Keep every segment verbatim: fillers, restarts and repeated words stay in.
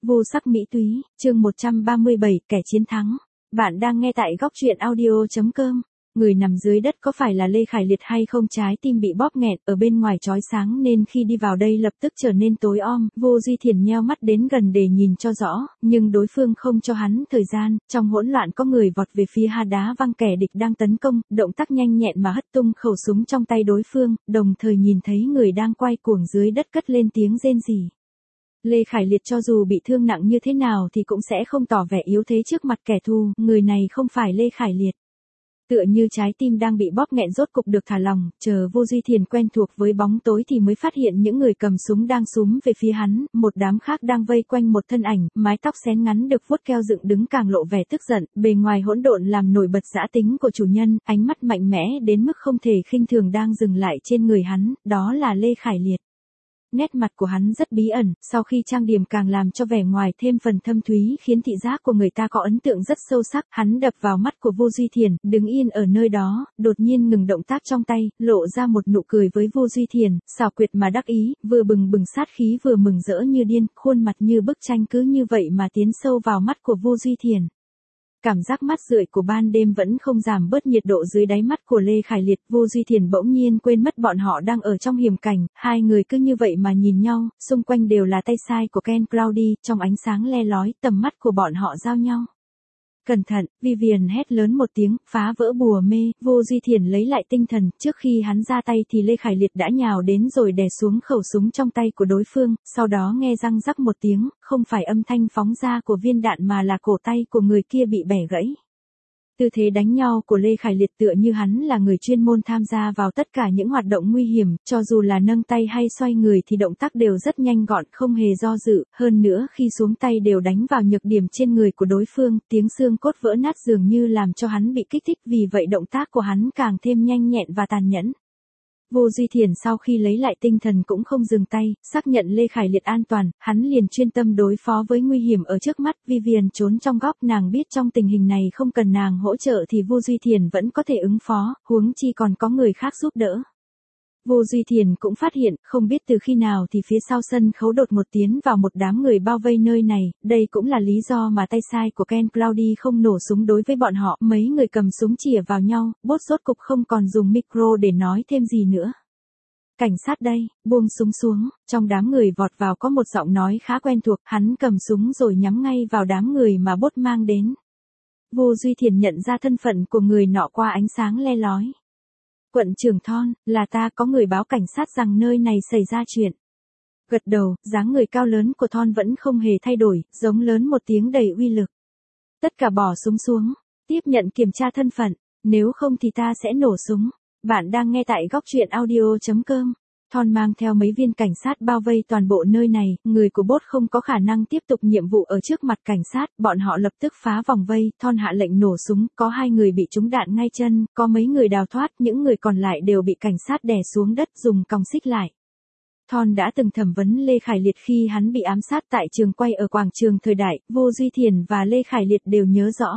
Vô sắc mỹ túy, chương một trăm ba mươi bảy, kẻ chiến thắng. Bạn đang nghe tại góc truyện audio chấm com. Người nằm dưới đất có phải là Lê Khải Liệt hay không? Trái tim bị bóp nghẹt, ở bên ngoài chói sáng nên khi đi vào đây lập tức trở nên tối om. Vô Duy Thiền nheo mắt đến gần để nhìn cho rõ, nhưng đối phương không cho hắn thời gian. Trong hỗn loạn có người vọt về phía ha đá văng kẻ địch đang tấn công, động tác nhanh nhẹn mà hất tung khẩu súng trong tay đối phương, đồng thời nhìn thấy người đang quay cuồng dưới đất cất lên tiếng rên rỉ. Lê Khải Liệt cho dù bị thương nặng như thế nào thì cũng sẽ không tỏ vẻ yếu thế trước mặt kẻ thù, người này không phải Lê Khải Liệt. Tựa như trái tim đang bị bóp nghẹn rốt cục được thả lỏng, chờ Vô Duy Thiền quen thuộc với bóng tối thì mới phát hiện những người cầm súng đang xúm về phía hắn, một đám khác đang vây quanh một thân ảnh, mái tóc xén ngắn được vuốt keo dựng đứng càng lộ vẻ tức giận, bề ngoài hỗn độn làm nổi bật dã tính của chủ nhân, ánh mắt mạnh mẽ đến mức không thể khinh thường đang dừng lại trên người hắn, đó là Lê Khải Liệt. Nét mặt của hắn rất bí ẩn, sau khi trang điểm càng làm cho vẻ ngoài thêm phần thâm thúy khiến thị giác của người ta có ấn tượng rất sâu sắc. Hắn đập vào mắt của Vô Duy Thiền, đứng yên ở nơi đó, đột nhiên ngừng động tác trong tay, lộ ra một nụ cười với Vô Duy Thiền, xảo quyệt mà đắc ý, vừa bừng bừng sát khí vừa mừng rỡ như điên, khuôn mặt như bức tranh cứ như vậy mà tiến sâu vào mắt của Vô Duy Thiền. Cảm giác mát rượi của ban đêm vẫn không giảm bớt nhiệt độ dưới đáy mắt của Lê Khải Liệt. Vô Duy Thiền bỗng nhiên quên mất bọn họ đang ở trong hiểm cảnh, hai người cứ như vậy mà nhìn nhau, xung quanh đều là tay sai của Ken Claudy, trong ánh sáng le lói, tầm mắt của bọn họ giao nhau. Cẩn thận, Vivian hét lớn một tiếng, phá vỡ bùa mê. Vô Duy Thiền lấy lại tinh thần, trước khi hắn ra tay thì Lê Khải Liệt đã nhào đến rồi đè xuống khẩu súng trong tay của đối phương, sau đó nghe răng rắc một tiếng, không phải âm thanh phóng ra của viên đạn mà là cổ tay của người kia bị bẻ gãy. Tư thế đánh nhau của Lê Khải Liệt tựa như hắn là người chuyên môn tham gia vào tất cả những hoạt động nguy hiểm, cho dù là nâng tay hay xoay người thì động tác đều rất nhanh gọn, không hề do dự, hơn nữa khi xuống tay đều đánh vào nhược điểm trên người của đối phương, tiếng xương cốt vỡ nát dường như làm cho hắn bị kích thích, vì vậy động tác của hắn càng thêm nhanh nhẹn và tàn nhẫn. Vô Duy Thiền sau khi lấy lại tinh thần cũng không dừng tay, xác nhận Lê Khải Liệt an toàn, hắn liền chuyên tâm đối phó với nguy hiểm ở trước mắt. Vivian trốn trong góc, nàng biết trong tình hình này không cần nàng hỗ trợ thì Vô Duy Thiền vẫn có thể ứng phó, huống chi còn có người khác giúp đỡ. Vô Duy Thiền cũng phát hiện, không biết từ khi nào thì phía sau sân khấu đột một tiến vào một đám người bao vây nơi này, đây cũng là lý do mà tay sai của Ken Claudy không nổ súng đối với bọn họ, mấy người cầm súng chĩa vào nhau, Bốt rốt cục không còn dùng micro để nói thêm gì nữa. Cảnh sát đây, buông súng xuống, trong đám người vọt vào có một giọng nói khá quen thuộc, hắn cầm súng rồi nhắm ngay vào đám người mà Bốt mang đến. Vô Duy Thiền nhận ra thân phận của người nọ qua ánh sáng le lói. Quận trưởng Thon, là ta, có người báo cảnh sát rằng nơi này xảy ra chuyện. Gật đầu, dáng người cao lớn của Thon vẫn không hề thay đổi, giống lớn một tiếng đầy uy lực. Tất cả bỏ súng xuống, tiếp nhận kiểm tra thân phận, nếu không thì ta sẽ nổ súng. Bạn đang nghe tại góc truyện audio chấm com. Thon mang theo mấy viên cảnh sát bao vây toàn bộ nơi này, người của Bốt không có khả năng tiếp tục nhiệm vụ ở trước mặt cảnh sát, bọn họ lập tức phá vòng vây, Thon hạ lệnh nổ súng, có hai người bị trúng đạn ngay chân, có mấy người đào thoát, những người còn lại đều bị cảnh sát đè xuống đất dùng còng xích lại. Thon đã từng thẩm vấn Lê Khải Liệt khi hắn bị ám sát tại trường quay ở quảng trường Thời Đại, Vô Duy Thiền và Lê Khải Liệt đều nhớ rõ.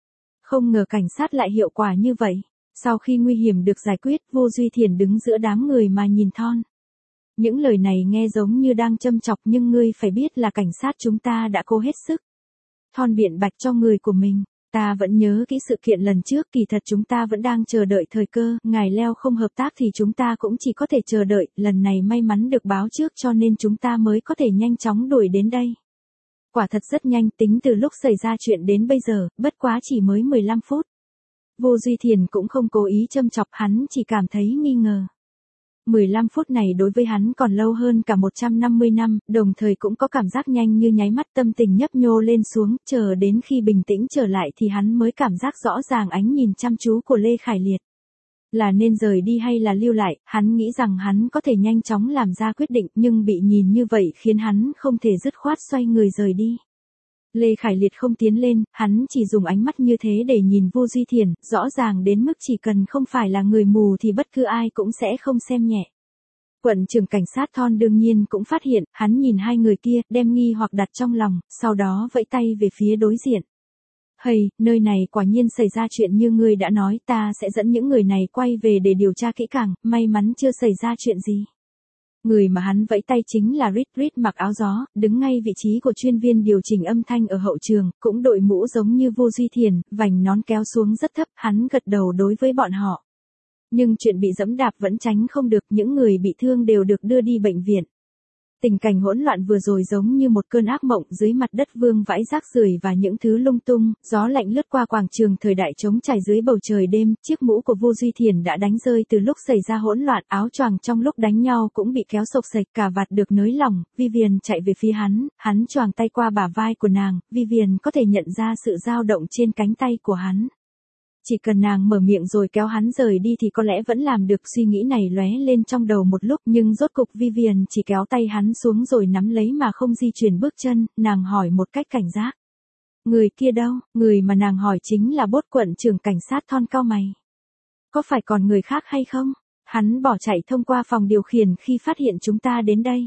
Không ngờ cảnh sát lại hiệu quả như vậy. Sau khi nguy hiểm được giải quyết, Vô Duy Thiền đứng giữa đám người mà nhìn Thon. Những lời này nghe giống như đang châm chọc, nhưng ngươi phải biết là cảnh sát chúng ta đã cố hết sức. Thon biện bạch cho người của mình, ta vẫn nhớ kỹ sự kiện lần trước, kỳ thật chúng ta vẫn đang chờ đợi thời cơ, ngài Leo không hợp tác thì chúng ta cũng chỉ có thể chờ đợi, lần này may mắn được báo trước cho nên chúng ta mới có thể nhanh chóng đuổi đến đây. Quả thật rất nhanh, tính từ lúc xảy ra chuyện đến bây giờ, bất quá chỉ mới mười lăm phút. Vô Duy Thiền cũng không cố ý châm chọc, hắn chỉ cảm thấy nghi ngờ. mười lăm phút này đối với hắn còn lâu hơn cả một trăm năm mươi năm, đồng thời cũng có cảm giác nhanh như nháy mắt, tâm tình nhấp nhô lên xuống, chờ đến khi bình tĩnh trở lại thì hắn mới cảm giác rõ ràng ánh nhìn chăm chú của Lê Khải Liệt. Là nên rời đi hay là lưu lại, hắn nghĩ rằng hắn có thể nhanh chóng làm ra quyết định, nhưng bị nhìn như vậy khiến hắn không thể dứt khoát xoay người rời đi. Lê Khải Liệt không tiến lên, hắn chỉ dùng ánh mắt như thế để nhìn Vô Duy Thiền, rõ ràng đến mức chỉ cần không phải là người mù thì bất cứ ai cũng sẽ không xem nhẹ. Quận trưởng cảnh sát Thon đương nhiên cũng phát hiện, hắn nhìn hai người kia, đem nghi hoặc đặt trong lòng, sau đó vẫy tay về phía đối diện. Hây, nơi này quả nhiên xảy ra chuyện như ngươi đã nói, ta sẽ dẫn những người này quay về để điều tra kỹ càng, may mắn chưa xảy ra chuyện gì. Người mà hắn vẫy tay chính là Reed. Reed mặc áo gió, đứng ngay vị trí của chuyên viên điều chỉnh âm thanh ở hậu trường, cũng đội mũ giống như Vô Duy Thiền, vành nón kéo xuống rất thấp, hắn gật đầu đối với bọn họ. Nhưng chuyện bị giẫm đạp vẫn tránh không được, những người bị thương đều được đưa đi bệnh viện. Tình cảnh hỗn loạn vừa rồi giống như một cơn ác mộng, dưới mặt đất vương vãi rác rưởi và những thứ lung tung, gió lạnh lướt qua quảng trường thời đại trống trải dưới bầu trời đêm, chiếc mũ của Vô Duy Thiền đã đánh rơi từ lúc xảy ra hỗn loạn, áo choàng trong lúc đánh nhau cũng bị kéo xộc xệch, cà vạt được nới lỏng, Vivian chạy về phía hắn, hắn choàng tay qua bả vai của nàng, Vivian có thể nhận ra sự dao động trên cánh tay của hắn. Chỉ cần nàng mở miệng rồi kéo hắn rời đi thì có lẽ vẫn làm được, suy nghĩ này lóe lên trong đầu một lúc, nhưng rốt cục Vivian chỉ kéo tay hắn xuống rồi nắm lấy mà không di chuyển bước chân, nàng hỏi một cách cảnh giác. Người kia đâu? Người mà nàng hỏi chính là Bốt quận trưởng cảnh sát Thon cau mày. Có phải còn người khác hay không? Hắn bỏ chạy thông qua phòng điều khiển khi phát hiện chúng ta đến đây.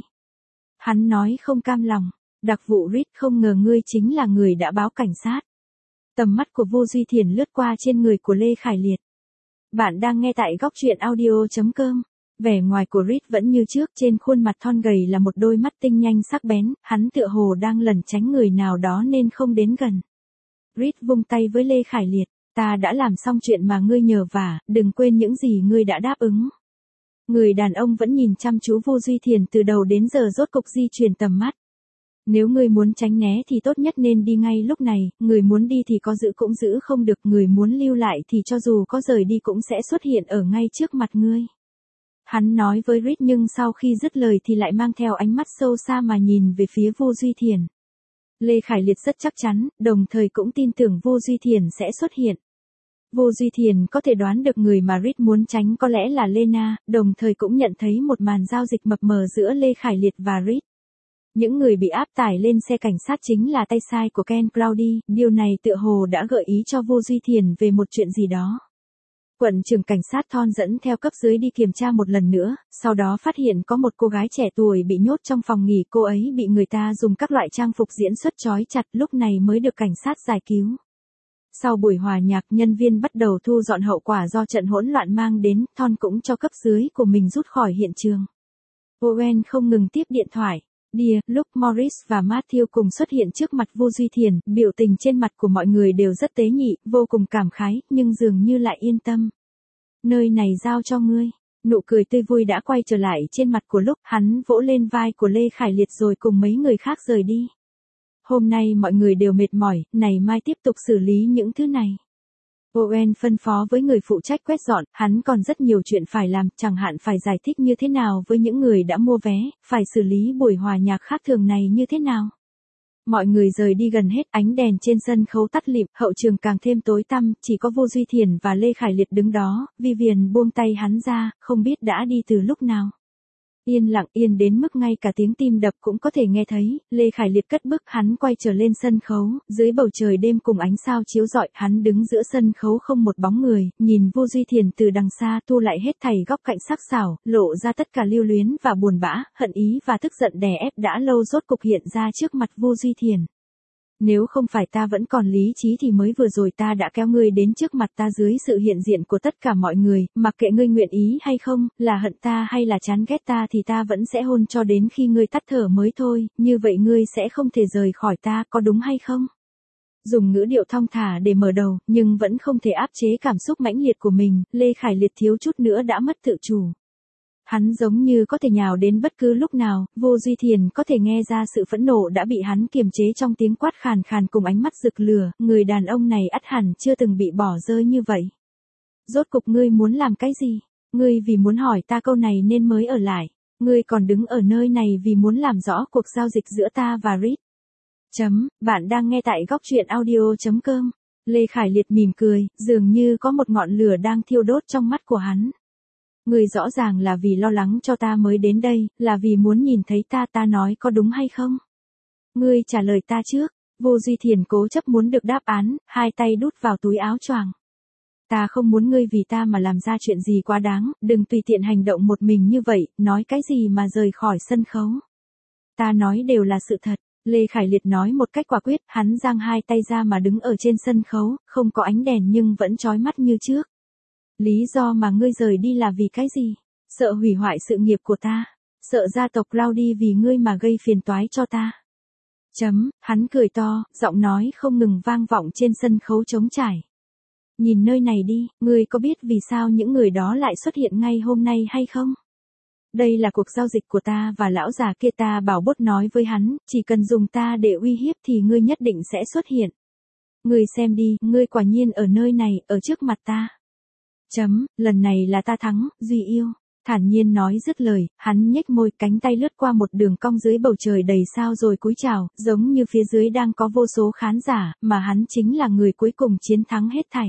Hắn nói không cam lòng. Đặc vụ Reed, không ngờ ngươi chính là người đã báo cảnh sát. Tầm mắt của Vô Duy Thiền lướt qua trên người của Lê Khải Liệt. Bạn đang nghe tại góc truyện audio chấm com. Vẻ ngoài của Reed vẫn như trước, trên khuôn mặt thon gầy là một đôi mắt tinh nhanh sắc bén, hắn tựa hồ đang lẩn tránh người nào đó nên không đến gần. Reed vung tay với Lê Khải Liệt, ta đã làm xong chuyện mà ngươi nhờ vả, đừng quên những gì ngươi đã đáp ứng. Người đàn ông vẫn nhìn chăm chú Vô Duy Thiền từ đầu đến giờ, rốt cục di chuyển tầm mắt. Nếu ngươi muốn tránh né thì tốt nhất nên đi ngay lúc này, người muốn đi thì có giữ cũng giữ không được, người muốn lưu lại thì cho dù có rời đi cũng sẽ xuất hiện ở ngay trước mặt ngươi. Hắn nói với Reed, nhưng sau khi dứt lời thì lại mang theo ánh mắt sâu xa mà nhìn về phía Vô Duy Thiền. Lê Khải Liệt rất chắc chắn, đồng thời cũng tin tưởng Vô Duy Thiền sẽ xuất hiện. Vô Duy Thiền có thể đoán được người mà Reed muốn tránh có lẽ là Lena, đồng thời cũng nhận thấy một màn giao dịch mập mờ giữa Lê Khải Liệt và Reed. Những người bị áp tải lên xe cảnh sát chính là tay sai của Ken Claudy, điều này tựa hồ đã gợi ý cho Vô Duy Thiền về một chuyện gì đó. Quận trưởng cảnh sát Thon dẫn theo cấp dưới đi kiểm tra một lần nữa, sau đó phát hiện có một cô gái trẻ tuổi bị nhốt trong phòng nghỉ, cô ấy bị người ta dùng các loại trang phục diễn xuất trói chặt, lúc này mới được cảnh sát giải cứu. Sau buổi hòa nhạc, nhân viên bắt đầu thu dọn hậu quả do trận hỗn loạn mang đến, Thon cũng cho cấp dưới của mình rút khỏi hiện trường. Owen không ngừng tiếp điện thoại. Dear, lúc Morris và Matthew cùng xuất hiện trước mặt Vô Duy Thiền, biểu tình trên mặt của mọi người đều rất tế nhị, vô cùng cảm khái, nhưng dường như lại yên tâm. Nơi này giao cho ngươi. Nụ cười tươi vui đã quay trở lại trên mặt của lúc, hắn vỗ lên vai của Lê Khải Liệt rồi cùng mấy người khác rời đi. Hôm nay mọi người đều mệt mỏi, này mai tiếp tục xử lý những thứ này. Owen phân phó với người phụ trách quét dọn, hắn còn rất nhiều chuyện phải làm, chẳng hạn phải giải thích như thế nào với những người đã mua vé, phải xử lý buổi hòa nhạc khác thường này như thế nào. Mọi người rời đi gần hết, ánh đèn trên sân khấu tắt lịm, hậu trường càng thêm tối tăm, chỉ có Vô Duy Thiền và Lê Khải Liệt đứng đó, Vivian buông tay hắn ra, không biết đã đi từ lúc nào. Yên lặng, yên đến mức ngay cả tiếng tim đập cũng có thể nghe thấy. Lê Khải Liệt cất bước, hắn quay trở lên sân khấu, dưới bầu trời đêm cùng ánh sao chiếu rọi, hắn đứng giữa sân khấu không một bóng người, nhìn Vô Duy Thiền từ đằng xa, thu lại hết thảy góc cạnh sắc sảo, lộ ra tất cả lưu luyến và buồn bã, hận ý và tức giận đè ép đã lâu rốt cục hiện ra trước mặt Vô Duy Thiền. Nếu không phải ta vẫn còn lý trí thì mới vừa rồi ta đã kéo ngươi đến trước mặt ta dưới sự hiện diện của tất cả mọi người, mặc kệ ngươi nguyện ý hay không, là hận ta hay là chán ghét ta thì ta vẫn sẽ hôn cho đến khi ngươi tắt thở mới thôi, như vậy ngươi sẽ không thể rời khỏi ta, có đúng hay không? Dùng ngữ điệu thong thả để mở đầu, nhưng vẫn không thể áp chế cảm xúc mãnh liệt của mình, Lê Khải Liệt thiếu chút nữa đã mất tự chủ. Hắn giống như có thể nhào đến bất cứ lúc nào, Vô Duy Thiền có thể nghe ra sự phẫn nộ đã bị hắn kiềm chế trong tiếng quát khàn khàn cùng ánh mắt rực lửa, người đàn ông này ắt hẳn chưa từng bị bỏ rơi như vậy. Rốt cục ngươi muốn làm cái gì? Ngươi vì muốn hỏi ta câu này nên mới ở lại. Ngươi còn đứng ở nơi này vì muốn làm rõ cuộc giao dịch giữa ta và Reed. Chấm, bạn đang nghe tại góc truyện audio chấm com. Lê Khải Liệt mỉm cười, dường như có một ngọn lửa đang thiêu đốt trong mắt của hắn. Ngươi rõ ràng là vì lo lắng cho ta mới đến đây, là vì muốn nhìn thấy ta, ta nói có đúng hay không? Ngươi trả lời ta trước. Vô Duy Thiền cố chấp muốn được đáp án, hai tay đút vào túi áo choàng. Ta không muốn ngươi vì ta mà làm ra chuyện gì quá đáng, đừng tùy tiện hành động một mình như vậy, nói cái gì mà rời khỏi sân khấu. Ta nói đều là sự thật. Lê Khải Liệt nói một cách quả quyết, hắn giang hai tay ra mà đứng ở trên sân khấu, không có ánh đèn nhưng vẫn chói mắt như trước. Lý do mà ngươi rời đi là vì cái gì? Sợ hủy hoại sự nghiệp của ta. Sợ gia tộc Claudia vì ngươi mà gây phiền toái cho ta. Chấm, hắn cười to, giọng nói không ngừng vang vọng trên sân khấu trống trải. Nhìn nơi này đi, ngươi có biết vì sao những người đó lại xuất hiện ngay hôm nay hay không? Đây là cuộc giao dịch của ta và lão già kia, ta bảo bốt nói với hắn, chỉ cần dùng ta để uy hiếp thì ngươi nhất định sẽ xuất hiện. Ngươi xem đi, ngươi quả nhiên ở nơi này, ở trước mặt ta. Chấm, lần này là ta thắng, Duy yêu. Thản nhiên nói dứt lời, hắn nhếch môi, cánh tay lướt qua một đường cong dưới bầu trời đầy sao rồi cúi chào, giống như phía dưới đang có vô số khán giả, mà hắn chính là người cuối cùng chiến thắng hết thảy.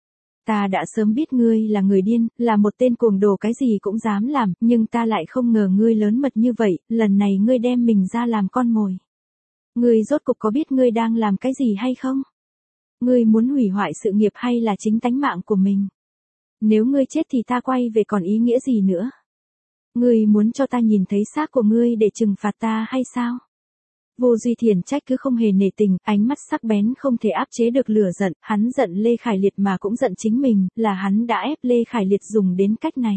Ta đã sớm biết ngươi là người điên, là một tên cuồng đồ cái gì cũng dám làm, nhưng ta lại không ngờ ngươi lớn mật như vậy, lần này ngươi đem mình ra làm con mồi. Ngươi rốt cục có biết ngươi đang làm cái gì hay không? Ngươi muốn hủy hoại sự nghiệp hay là chính tánh mạng của mình? Nếu ngươi chết thì ta quay về còn ý nghĩa gì nữa? Ngươi muốn cho ta nhìn thấy xác của ngươi để trừng phạt ta hay sao? Vô Duy Thiền trách cứ không hề nể tình, ánh mắt sắc bén không thể áp chế được lửa giận, hắn giận Lê Khải Liệt mà cũng giận chính mình, là hắn đã ép Lê Khải Liệt dùng đến cách này.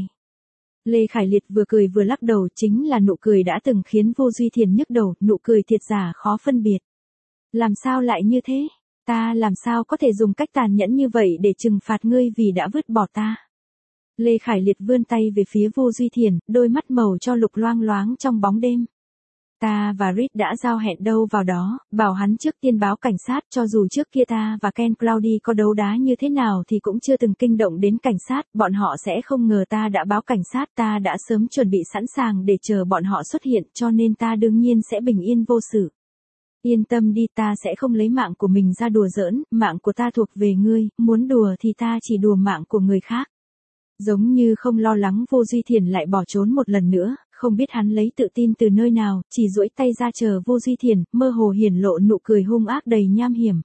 Lê Khải Liệt vừa cười vừa lắc đầu, chính là nụ cười đã từng khiến Vô Duy Thiền nhức đầu, nụ cười thiệt giả khó phân biệt. Làm sao lại như thế? Ta làm sao có thể dùng cách tàn nhẫn như vậy để trừng phạt ngươi vì đã vứt bỏ ta? Lê Khải Liệt vươn tay về phía Vô Duy Thiền, đôi mắt màu cho lục loang loáng trong bóng đêm. Ta và Reed đã giao hẹn đâu vào đó, bảo hắn trước tiên báo cảnh sát, cho dù trước kia ta và Ken Claudia có đấu đá như thế nào thì cũng chưa từng kinh động đến cảnh sát, bọn họ sẽ không ngờ ta đã báo cảnh sát, ta đã sớm chuẩn bị sẵn sàng để chờ bọn họ xuất hiện, cho nên ta đương nhiên sẽ bình yên vô sự. Yên tâm đi, ta sẽ không lấy mạng của mình ra đùa giỡn, mạng của ta thuộc về ngươi, muốn đùa thì ta chỉ đùa mạng của người khác. Giống như không lo lắng, Vô Duy Thiền lại bỏ trốn một lần nữa, không biết hắn lấy tự tin từ nơi nào, chỉ duỗi tay ra chờ Vô Duy Thiền, mơ hồ hiển lộ nụ cười hung ác đầy nham hiểm.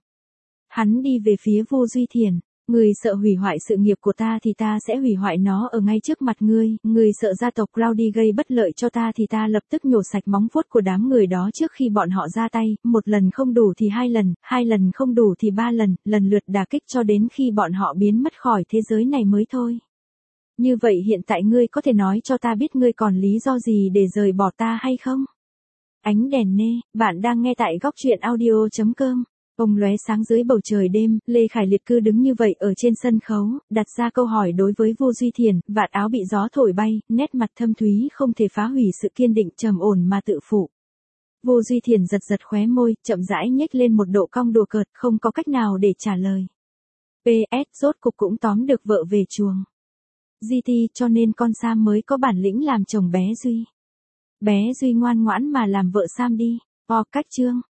Hắn đi về phía Vô Duy Thiền, ngươi sợ hủy hoại sự nghiệp của ta thì ta sẽ hủy hoại nó ở ngay trước mặt ngươi, ngươi sợ gia tộc Claudia gây bất lợi cho ta thì ta lập tức nhổ sạch móng vuốt của đám người đó trước khi bọn họ ra tay, một lần không đủ thì hai lần, hai lần không đủ thì ba lần, lần lượt đả kích cho đến khi bọn họ biến mất khỏi thế giới này mới thôi. Như vậy hiện tại ngươi có thể nói cho ta biết ngươi còn lý do gì để rời bỏ ta hay không? Ánh đèn nê, bạn đang nghe tại góc truyện audio chấm com. Ông lóe sáng dưới bầu trời đêm, Lê Khải Liệt cứ đứng như vậy ở trên sân khấu, đặt ra câu hỏi đối với Vô Duy Thiền, vạt áo bị gió thổi bay, nét mặt thâm thúy không thể phá hủy sự kiên định trầm ổn mà tự phụ. Vô Duy Thiền giật giật khóe môi, chậm rãi nhếch lên một độ cong đùa cợt, không có cách nào để trả lời. pê ét rốt cục cũng tóm được vợ về chuồng. giê tê cho nên con Sam mới có bản lĩnh làm chồng bé Duy. Bé Duy ngoan ngoãn mà làm vợ Sam đi. O cách chương.